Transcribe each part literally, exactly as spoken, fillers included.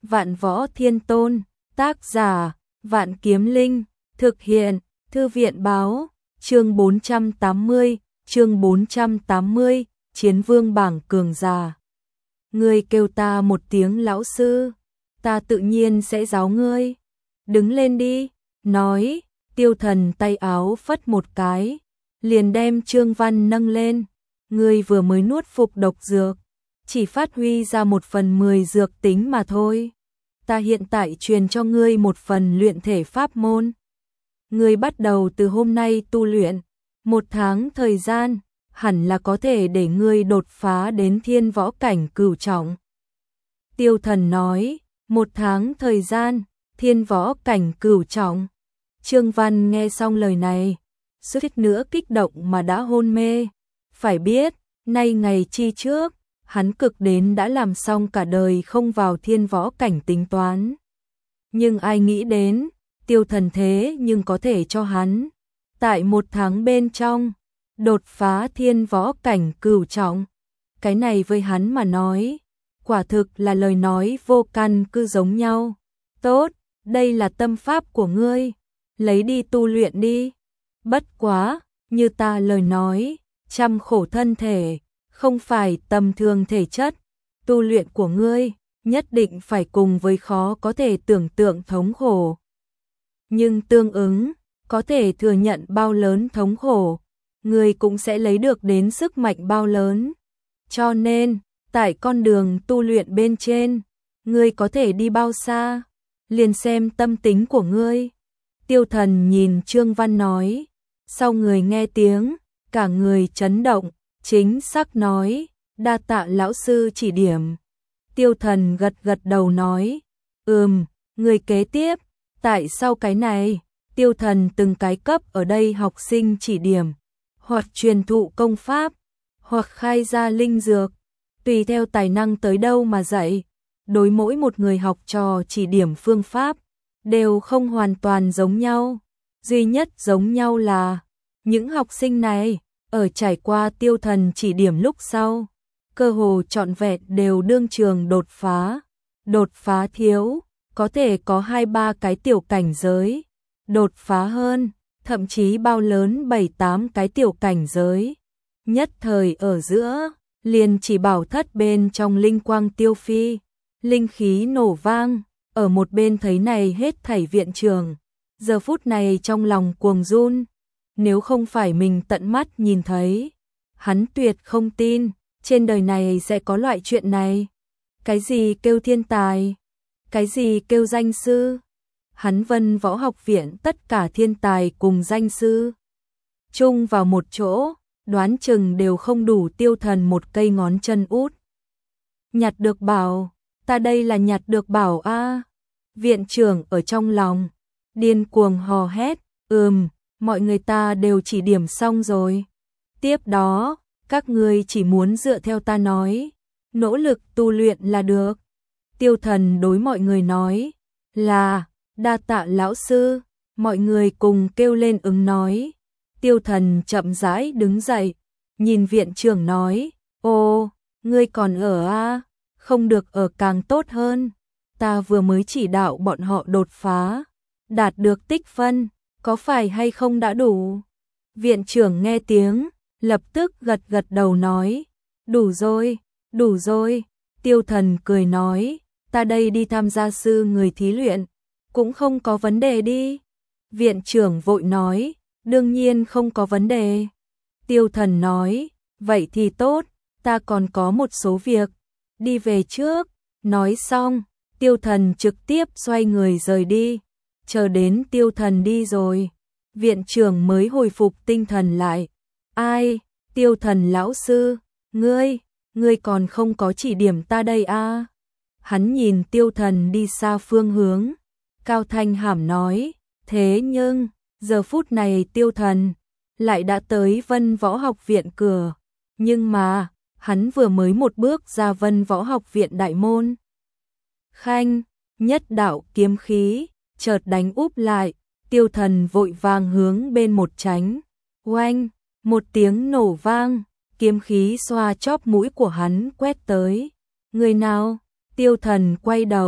Vạn Võ Thiên Tôn, tác giả, Vạn Kiếm Linh, thực hiện, Thư viện báo, chương bốn trăm tám mươi, chương bốn trăm tám mươi, Chiến Vương bảng cường giả. Ngươi kêu ta một tiếng lão sư, ta tự nhiên sẽ giáo ngươi. Đứng lên đi, nói, Tiêu Thần tay áo phất một cái, liền đem Trương Văn nâng lên. Ngươi vừa mới nuốt phục độc dược, chỉ phát huy ra một phần mười dược tính mà thôi. Ta hiện tại truyền cho ngươi một phần luyện thể pháp môn. Ngươi bắt đầu từ hôm nay tu luyện, một tháng thời gian, hẳn là có thể để ngươi đột phá đến thiên võ cảnh cửu trọng. Tiêu Thần nói, một tháng thời gian, thiên võ cảnh cửu trọng. Trương Văn nghe xong lời này, suýt nữa kích động mà đã hôn mê. Phải biết, nay ngày chi trước, hắn cực đến đã làm xong cả đời không vào thiên võ cảnh tính toán. Nhưng ai nghĩ đến, Tiêu Thần thế nhưng có thể cho hắn, tại một tháng bên trong, đột phá thiên võ cảnh cửu trọng. Cái này với hắn mà nói, quả thực là lời nói vô căn cứ giống nhau. Tốt, đây là tâm pháp của ngươi, lấy đi tu luyện đi. Bất quá, như ta lời nói, trăm khổ thân thể, không phải tầm thường thể chất, tu luyện của ngươi nhất định phải cùng với khó có thể tưởng tượng thống khổ. Nhưng tương ứng, có thể thừa nhận bao lớn thống khổ, ngươi cũng sẽ lấy được đến sức mạnh bao lớn. Cho nên, tại con đường tu luyện bên trên, ngươi có thể đi bao xa, liền xem tâm tính của ngươi. Tiêu Thần nhìn Trương Văn nói, sau người nghe tiếng, cả người chấn động, chính xác nói, đa tạ lão sư chỉ điểm. Tiêu Thần gật gật đầu nói, ừm, người kế tiếp, tại sao cái này, Tiêu Thần từng cái cấp ở đây học sinh chỉ điểm, hoặc truyền thụ công pháp, hoặc khai ra linh dược, tùy theo tài năng tới đâu mà dạy. Đối mỗi một người học trò chỉ điểm phương pháp, đều không hoàn toàn giống nhau. Duy nhất giống nhau là, những học sinh này, ở trải qua Tiêu Thần chỉ điểm lúc sau, cơ hồ trọn vẹn đều đương trường đột phá. Đột phá thiếu, có thể có hai ba cái tiểu cảnh giới. Đột phá hơn, thậm chí bao lớn bảy tám cái tiểu cảnh giới. Nhất thời ở giữa, liền chỉ bảo thất bên trong linh quang tiêu phi, linh khí nổ vang, ở một bên thấy này hết thảy viện trường. Giờ phút này trong lòng cuồng run, nếu không phải mình tận mắt nhìn thấy, hắn tuyệt không tin, trên đời này sẽ có loại chuyện này. Cái gì kêu thiên tài? Cái gì kêu danh sư? Hắn Vân Võ Học Viện tất cả thiên tài cùng danh sư chung vào một chỗ, đoán chừng đều không đủ Tiêu Thần một cây ngón chân út. Nhặt được bảo, ta đây là nhặt được bảo a. Viện trưởng ở trong lòng điên cuồng hò hét, ừm, mọi người ta đều chỉ điểm xong rồi. Tiếp đó, các ngươi chỉ muốn dựa theo ta nói, nỗ lực tu luyện là được. Tiêu Thần đối mọi người nói, là, đa tạ lão sư, mọi người cùng kêu lên ứng nói. Tiêu Thần chậm rãi đứng dậy, nhìn viện trưởng nói, ô, ngươi còn ở a, không được ở càng tốt hơn. Ta vừa mới chỉ đạo bọn họ đột phá, đạt được tích phân, có phải hay không đã đủ? Viện trưởng nghe tiếng, lập tức gật gật đầu nói, đủ rồi, đủ rồi. Tiêu Thần cười nói, ta đây đi tham gia sư người thí luyện, cũng không có vấn đề đi. Viện trưởng vội nói, đương nhiên không có vấn đề. Tiêu Thần nói, vậy thì tốt, ta còn có một số việc, đi về trước. Nói xong, Tiêu Thần trực tiếp xoay người rời đi. Chờ đến Tiêu Thần đi rồi, viện trưởng mới hồi phục tinh thần lại. Ai, Tiêu Thần lão sư, ngươi, ngươi còn không có chỉ điểm ta đây a? À? Hắn nhìn Tiêu Thần đi xa phương hướng, cao thanh hàm nói, thế nhưng, giờ phút này Tiêu Thần lại đã tới Vân Võ Học Viện cửa, nhưng mà, hắn vừa mới một bước ra Vân Võ Học Viện đại môn. Khanh, nhất đạo kiếm khí, chợt đánh úp lại, Tiêu Thần vội vàng hướng bên một tránh. Oanh, một tiếng nổ vang, kiếm khí xoa chóp mũi của hắn quét tới. Người nào? Tiêu Thần quay đầu,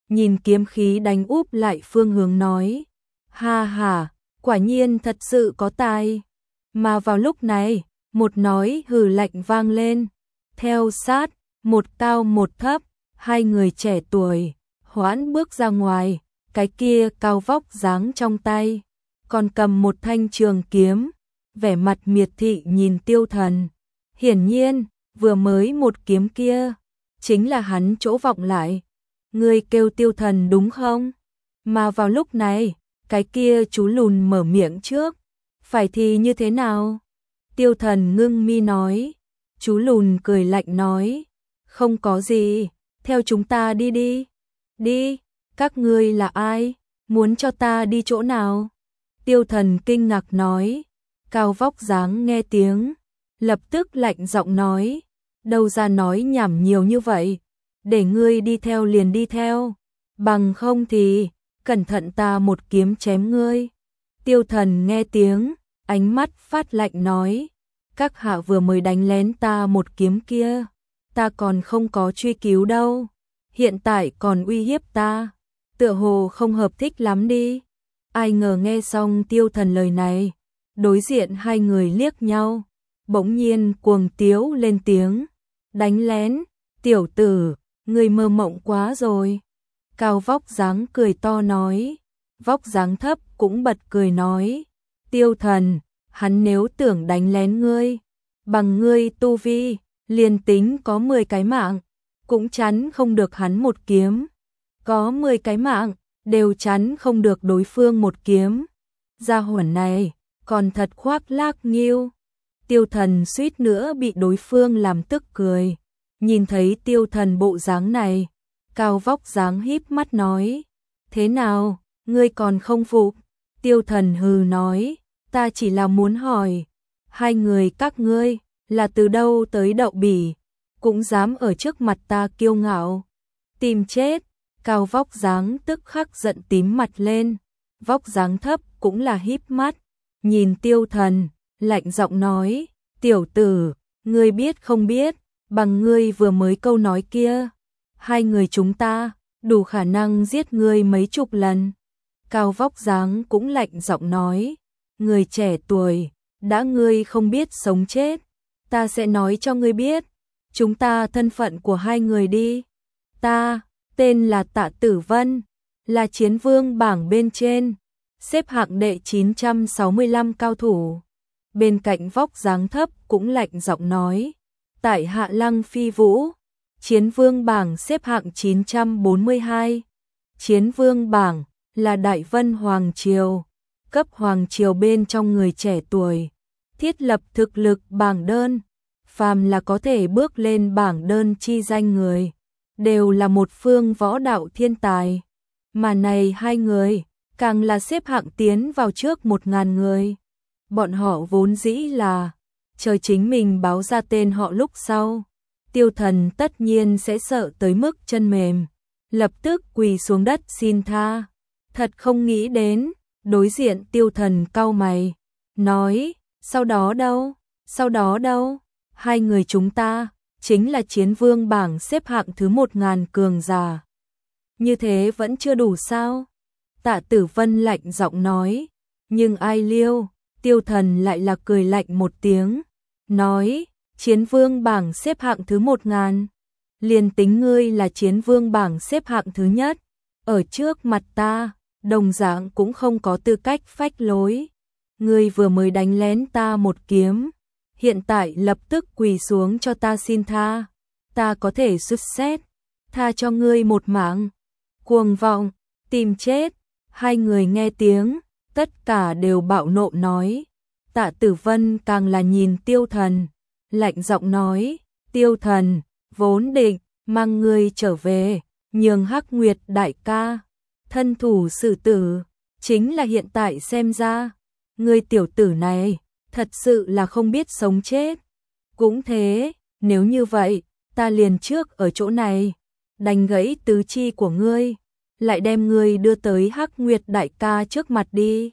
nhìn kiếm khí đánh úp lại phương hướng nói. Ha ha, quả nhiên thật sự có tài. Mà vào lúc này, một nói hừ lạnh vang lên. Theo sát, một cao một thấp, hai người trẻ tuổi, hoãn bước ra ngoài, cái kia cao vóc dáng trong tay, còn cầm một thanh trường kiếm, vẻ mặt miệt thị nhìn Tiêu Thần. Hiển nhiên, vừa mới một kiếm kia, chính là hắn chỗ vọng lại. Ngươi kêu Tiêu Thần đúng không? Mà vào lúc này, cái kia chú lùn mở miệng trước. Phải thì như thế nào? Tiêu Thần ngưng mi nói. Chú lùn cười lạnh nói. Không có gì, theo chúng ta đi đi. Đi, các ngươi là ai? Muốn cho ta đi chỗ nào? Tiêu Thần kinh ngạc nói. Cao vóc dáng nghe tiếng, lập tức lạnh giọng nói. Đâu ra nói nhảm nhiều như vậy, để ngươi đi theo liền đi theo, bằng không thì, cẩn thận ta một kiếm chém ngươi. Tiêu Thần nghe tiếng, ánh mắt phát lạnh nói. Các hạ vừa mới đánh lén ta một kiếm kia, ta còn không có truy cứu đâu, hiện tại còn uy hiếp ta, tựa hồ không hợp thích lắm đi. Ai ngờ nghe xong Tiêu Thần lời này, đối diện hai người liếc nhau, bỗng nhiên cuồng tiếu lên tiếng. Đánh lén, tiểu tử, ngươi mơ mộng quá rồi. Cao vóc dáng cười to nói, vóc dáng thấp cũng bật cười nói. Tiêu Thần, hắn nếu tưởng đánh lén ngươi, bằng ngươi tu vi, liền tính có mười cái mạng, cũng chắn không được hắn một kiếm. Có mười cái mạng, đều chắn không được đối phương một kiếm. Gia hỏa này, còn thật khoác lác nghiêu. Tiêu Thần suýt nữa bị đối phương làm tức cười. Nhìn thấy Tiêu Thần bộ dáng này, cao vóc dáng híp mắt nói. Thế nào, ngươi còn không phục? Tiêu Thần hừ nói. Ta chỉ là muốn hỏi, hai người các ngươi là từ đâu tới đậu bỉ, cũng dám ở trước mặt ta kiêu ngạo. Tìm chết. Cao vóc dáng tức khắc giận tím mặt lên. Vóc dáng thấp cũng là híp mắt, nhìn Tiêu Thần, lạnh giọng nói. Tiểu tử, ngươi biết không biết, bằng ngươi vừa mới câu nói kia, hai người chúng ta đủ khả năng giết ngươi mấy chục lần. Cao vóc dáng cũng lạnh giọng nói. Người trẻ tuổi, đã ngươi không biết sống chết, ta sẽ nói cho ngươi biết, chúng ta thân phận của hai người đi. Ta, tên là Tạ Tử Vân, là chiến vương bảng bên trên, xếp hạng đệ chín trăm sáu mươi lăm cao thủ. Bên cạnh vóc dáng thấp cũng lạnh giọng nói. Tại hạ Lăng Phi Vũ, chiến vương bảng xếp hạng chín trăm bốn mươi hai. Chiến vương bảng là Đại Vân Hoàng Triều, cấp Hoàng Triều bên trong người trẻ tuổi, thiết lập thực lực bảng đơn, phàm là có thể bước lên bảng đơn chi danh người, đều là một phương võ đạo thiên tài. Mà này hai người, càng là xếp hạng tiến vào trước một ngàn người. Bọn họ vốn dĩ là, chờ chính mình báo ra tên họ lúc sau, Tiêu Thần tất nhiên sẽ sợ tới mức chân mềm, lập tức quỳ xuống đất xin tha. Thật không nghĩ đến, đối diện Tiêu Thần cau mày, nói, sau đó đâu, sau đó đâu, hai người chúng ta, chính là chiến vương bảng xếp hạng thứ một ngàn cường giả. Như thế vẫn chưa đủ sao? Tạ Tử Vân lạnh giọng nói, nhưng ai liêu? Tiêu Thần lại là cười lạnh một tiếng, nói, chiến vương bảng xếp hạng thứ một ngàn, liền tính ngươi là chiến vương bảng xếp hạng thứ nhất, ở trước mặt ta, đồng dạng cũng không có tư cách phách lối. Ngươi vừa mới đánh lén ta một kiếm, hiện tại lập tức quỳ xuống cho ta xin tha, ta có thể xuất xét, tha cho ngươi một mạng. Cuồng vọng, tìm chết. Hai người nghe tiếng, tất cả đều bạo nộ nói. Tạ Tử Vân càng là nhìn Tiêu Thần, lạnh giọng nói, Tiêu Thần, vốn định mang ngươi trở về, nhường Hắc Nguyệt đại ca thân thủ xử tử, chính là hiện tại xem ra, ngươi tiểu tử này thật sự là không biết sống chết. Cũng thế, nếu như vậy, ta liền trước ở chỗ này đánh gãy tứ chi của ngươi, lại đem ngươi đưa tới Hắc Nguyệt đại ca trước mặt đi.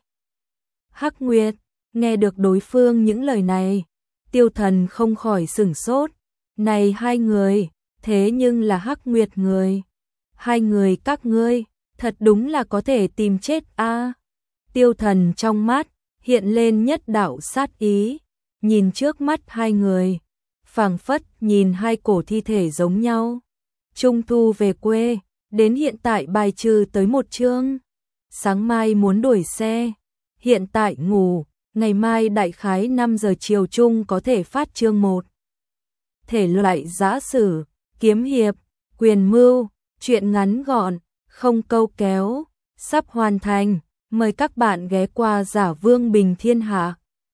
Hắc Nguyệt, nghe được đối phương những lời này, Tiêu Thần không khỏi sửng sốt, này hai người, thế nhưng là Hắc Nguyệt người. Hai người các ngươi, thật đúng là có thể tìm chết a. Tiêu Thần trong mắt hiện lên nhất đạo sát ý, nhìn trước mắt hai người, phảng phất nhìn hai cổ thi thể giống nhau. Trung thu về quê, đến hiện tại bài trừ tới một chương. Sáng mai muốn đổi xe, hiện tại ngủ, ngày mai đại khái năm giờ chiều chung có thể phát chương một. Thể loại giã sử, kiếm hiệp, quyền mưu, truyện ngắn gọn, không câu kéo, sắp hoàn thành. Mời các bạn ghé qua Giả Vương Bình Thiên Hạ.